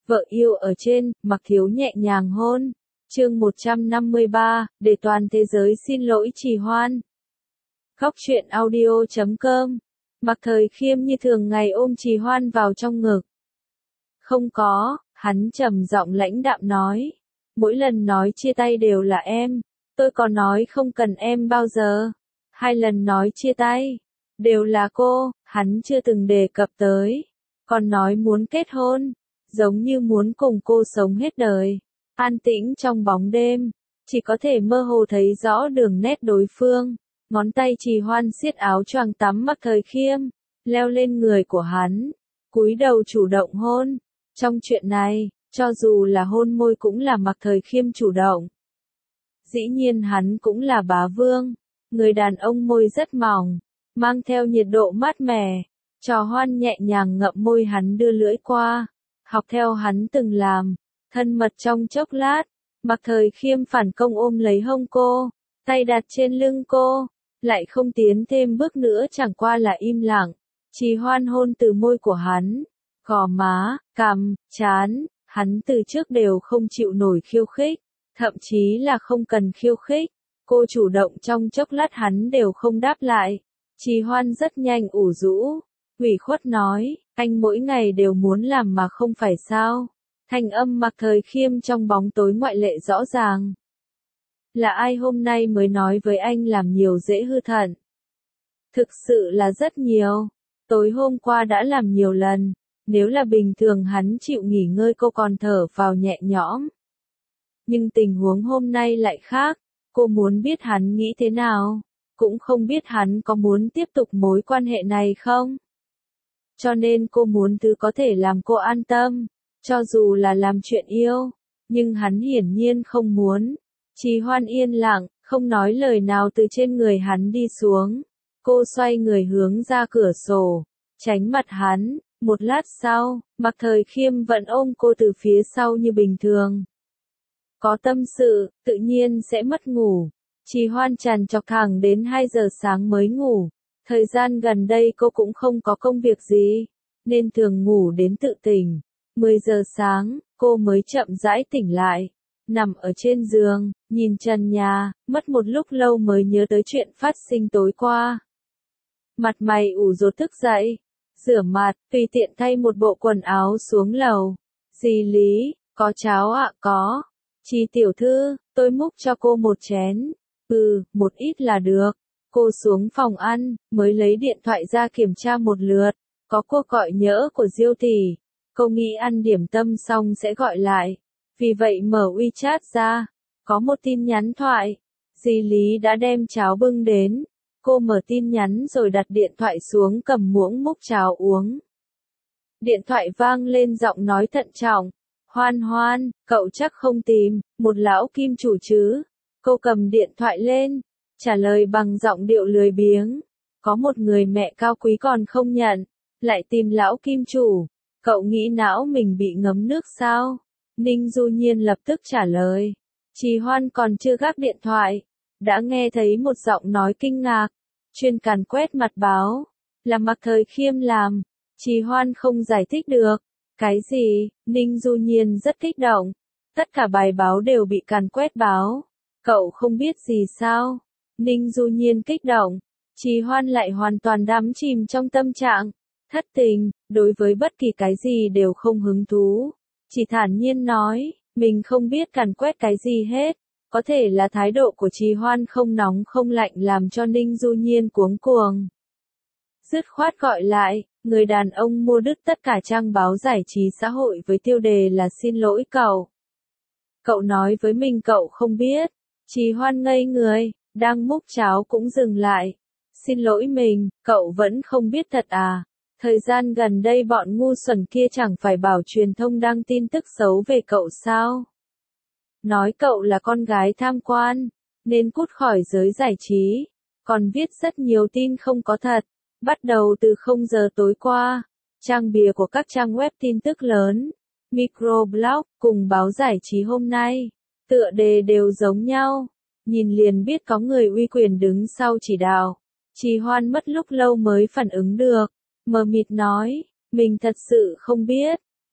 Vợ yêu ở trên, Mạc Thiếu nhẹ nhàng hôn. Chương 153, để toàn thế giới xin lỗi Trì Hoan. Góc truyện audio.com. Mạc Thời Khiêm như thường ngày ôm Trì Hoan vào trong ngực. Không có, hắn trầm giọng lãnh đạm nói. Mỗi lần nói chia tay đều là em. Tôi có nói không cần em bao giờ. 2 lần nói chia tay, đều là cô, hắn chưa từng đề cập tới. Còn nói muốn kết hôn, giống như muốn cùng cô sống hết đời. An tĩnh trong bóng đêm, chỉ có thể mơ hồ thấy rõ đường nét đối phương. Ngón tay Trì Hoan siết áo choàng tắm Mạc Thời Khiêm, leo lên người của hắn, cúi đầu chủ động hôn. Trong chuyện này, cho dù là hôn môi cũng là Mạc Thời Khiêm chủ động. Dĩ nhiên hắn cũng là bá vương, người đàn ông môi rất mỏng, mang theo nhiệt độ mát mẻ. Trò Hoan nhẹ nhàng ngậm môi hắn đưa lưỡi qua, học theo hắn từng làm, thân mật trong chốc lát. Mạc Thời Khiêm phản công ôm lấy hông cô, tay đặt trên lưng cô, lại không tiến thêm bước nữa, chẳng qua là im lặng. Trì Hoan hôn từ môi của hắn, gò má, cằm, trán, hắn từ trước đều không chịu nổi khiêu khích, thậm chí là không cần khiêu khích. Cô chủ động trong chốc lát hắn đều không đáp lại. Trì Hoan rất nhanh ủ rũ, ủy khuất nói, anh mỗi ngày đều muốn làm mà không phải sao. Thanh âm Mạc Thời Khiêm trong bóng tối ngoại lệ rõ ràng. Là ai hôm nay mới nói với anh làm nhiều dễ hư thận? Thực sự là rất nhiều. Tối hôm qua đã làm nhiều lần. Nếu là bình thường hắn chịu nghỉ ngơi cô còn thở vào nhẹ nhõm. Nhưng tình huống hôm nay lại khác. Cô muốn biết hắn nghĩ thế nào. Cũng không biết hắn có muốn tiếp tục mối quan hệ này không. Cho nên cô muốn thứ có thể làm cô an tâm. Cho dù là làm chuyện yêu. Nhưng hắn hiển nhiên không muốn. Trì Hoan yên lặng, không nói lời nào từ trên người hắn đi xuống. Cô xoay người hướng ra cửa sổ, tránh mặt hắn. Một lát sau, Mạc Thời Khiêm vẫn ôm cô từ phía sau như bình thường. Có tâm sự, tự nhiên sẽ mất ngủ. Trì Hoan trằn trọc thẳng đến 2 giờ sáng mới ngủ. Thời gian gần đây cô cũng không có công việc gì, nên thường ngủ đến tự tỉnh. 10 giờ sáng, cô mới chậm rãi tỉnh lại. Nằm ở trên giường, nhìn trần nhà, mất một lúc lâu mới nhớ tới chuyện phát sinh tối qua. Mặt mày ủ rột thức dậy, rửa mặt, tùy tiện thay một bộ quần áo xuống lầu. Dì Lý, có cháo ạ? Có. Trì tiểu thư, tôi múc cho cô một chén. Một ít là được. Cô xuống phòng ăn, mới lấy điện thoại ra kiểm tra một lượt. Có cuộc gọi nhỡ của Diêu tỷ. Cô nghĩ ăn điểm tâm xong sẽ gọi lại. Vì vậy mở WeChat ra. Có một tin nhắn thoại. Dì Lý đã đem cháo bưng đến. Cô mở tin nhắn rồi đặt điện thoại xuống, cầm muỗng múc cháo uống. Điện thoại vang lên giọng nói thận trọng. Hoan Hoan, cậu chắc không tìm một lão kim chủ chứ? Cô cầm điện thoại lên, trả lời bằng giọng điệu lười biếng. Có một người mẹ cao quý còn không nhận, lại tìm lão kim chủ. Cậu nghĩ não mình bị ngấm nước sao? Ninh Du Nhiên lập tức trả lời. Trì Hoan còn chưa gác điện thoại, đã nghe thấy một giọng nói kinh ngạc, chuyên càn quét mặt báo. Là Mạc Thời Khiêm làm. Trì Hoan không giải thích được. Cái gì? Ninh Du Nhiên rất kích động. Tất cả bài báo đều bị càn quét báo. Cậu không biết gì sao? Ninh Du Nhiên kích động. Trì Hoan lại hoàn toàn đắm chìm trong tâm trạng thất tình, đối với bất kỳ cái gì đều không hứng thú. Chỉ thản nhiên nói, mình không biết càn quét cái gì hết. Có thể là thái độ của Trì Hoan không nóng không lạnh làm cho Ninh Du Nhiên cuống cuồng. Dứt khoát gọi lại, người đàn ông mua đứt tất cả trang báo giải trí xã hội với tiêu đề là xin lỗi cậu. Cậu nói với mình cậu không biết. Trì Hoan ngây người, đang múc cháo cũng dừng lại. Xin lỗi mình, cậu vẫn không biết thật à? Thời gian gần đây bọn ngu xuẩn kia chẳng phải bảo truyền thông đăng tin tức xấu về cậu sao? Nói cậu là con gái tham quan, nên cút khỏi giới giải trí. Còn viết rất nhiều tin không có thật. Bắt đầu từ 0 giờ tối qua, trang bìa của các trang web tin tức lớn, microblog, cùng báo giải trí hôm nay, tựa đề đều giống nhau. Nhìn liền biết có người uy quyền đứng sau chỉ đạo. Trì Hoan mất lúc lâu mới phản ứng được, mờ mịt nói, mình thật sự không biết.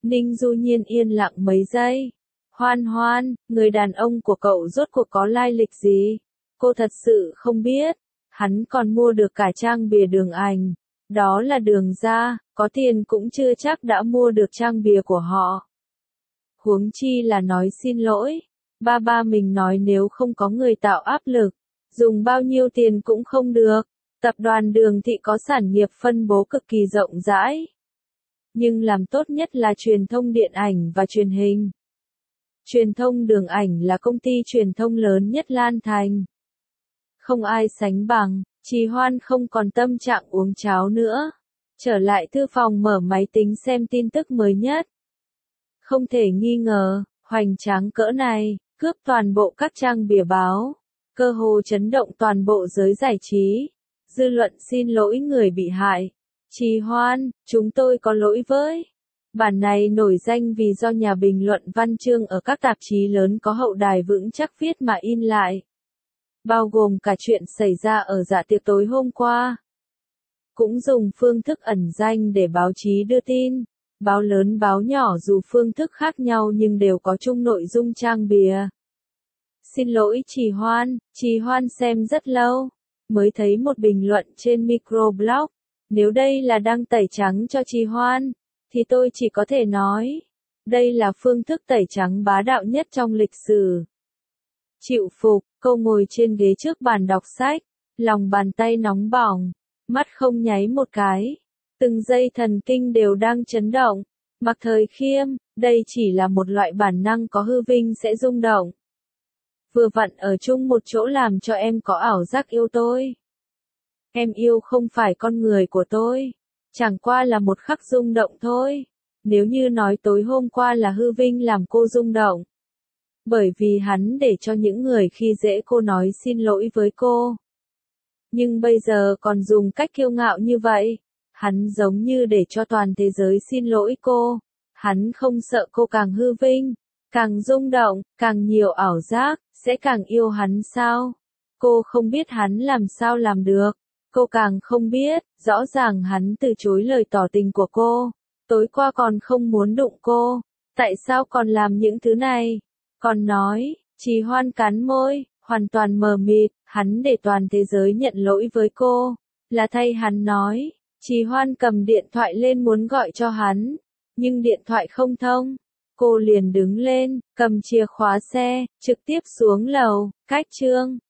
Ninh Du Nhiên yên lặng mấy giây. Hoan Hoan, người đàn ông của cậu rốt cuộc có lai lịch gì? Cô thật sự không biết. Hắn còn mua được cả trang bìa Đường Ảnh. Đó là Đường gia, có tiền cũng chưa chắc đã mua được trang bìa của họ. Huống chi là nói xin lỗi. Ba mình nói nếu không có người tạo áp lực, dùng bao nhiêu tiền cũng không được. Tập đoàn Đường Thị có sản nghiệp phân bố cực kỳ rộng rãi. Nhưng làm tốt nhất là truyền thông điện ảnh và truyền hình. Truyền thông Đường Ảnh là công ty truyền thông lớn nhất Lan Thành. Không ai sánh bằng, Trì Hoan không còn tâm trạng uống cháo nữa. Trở lại thư phòng mở máy tính xem tin tức mới nhất. Không thể nghi ngờ, hoành tráng cỡ này, cướp toàn bộ các trang bìa báo. Cơ hồ chấn động toàn bộ giới giải trí. Dư luận xin lỗi người bị hại. Trì Hoan, chúng tôi có lỗi với. Bản này nổi danh vì do nhà bình luận văn chương ở các tạp chí lớn có hậu đài vững chắc viết mà in lại. Bao gồm cả chuyện xảy ra ở dạ tiệc tối hôm qua. Cũng dùng phương thức ẩn danh để báo chí đưa tin. Báo lớn báo nhỏ dù phương thức khác nhau nhưng đều có chung nội dung trang bìa. Xin lỗi Trì Hoan xem rất lâu. Mới thấy một bình luận trên microblog. Nếu đây là đăng tẩy trắng cho Trì Hoan, thì tôi chỉ có thể nói. Đây là phương thức tẩy trắng bá đạo nhất trong lịch sử. Chịu phục, cô ngồi trên ghế trước bàn đọc sách. Lòng bàn tay nóng bỏng. Mắt không nháy một cái. Từng dây thần kinh đều đang chấn động. Mặc Thời Khiêm, đây chỉ là một loại bản năng có hư vinh sẽ rung động. Vừa vặn ở chung một chỗ làm cho em có ảo giác yêu tôi. Em yêu không phải con người của tôi. Chẳng qua là một khắc rung động thôi. Nếu như nói tối hôm qua là hư vinh làm cô rung động. Bởi vì hắn để cho những người khi dễ cô nói xin lỗi với cô. Nhưng bây giờ còn dùng cách kiêu ngạo như vậy. Hắn giống như để cho toàn thế giới xin lỗi cô. Hắn không sợ cô càng hư vinh, càng rung động, càng nhiều ảo giác, sẽ càng yêu hắn sao? Cô không biết hắn làm sao làm được. Cô càng không biết, rõ ràng hắn từ chối lời tỏ tình của cô. Tối qua còn không muốn đụng cô. Tại sao còn làm những thứ này? Còn nói, Trì Hoan cắn môi, hoàn toàn mờ mịt, hắn để toàn thế giới nhận lỗi với cô. Là thay hắn nói. Trì Hoan cầm điện thoại lên muốn gọi cho hắn, nhưng điện thoại không thông. Cô liền đứng lên, cầm chìa khóa xe, trực tiếp xuống lầu, cách Trương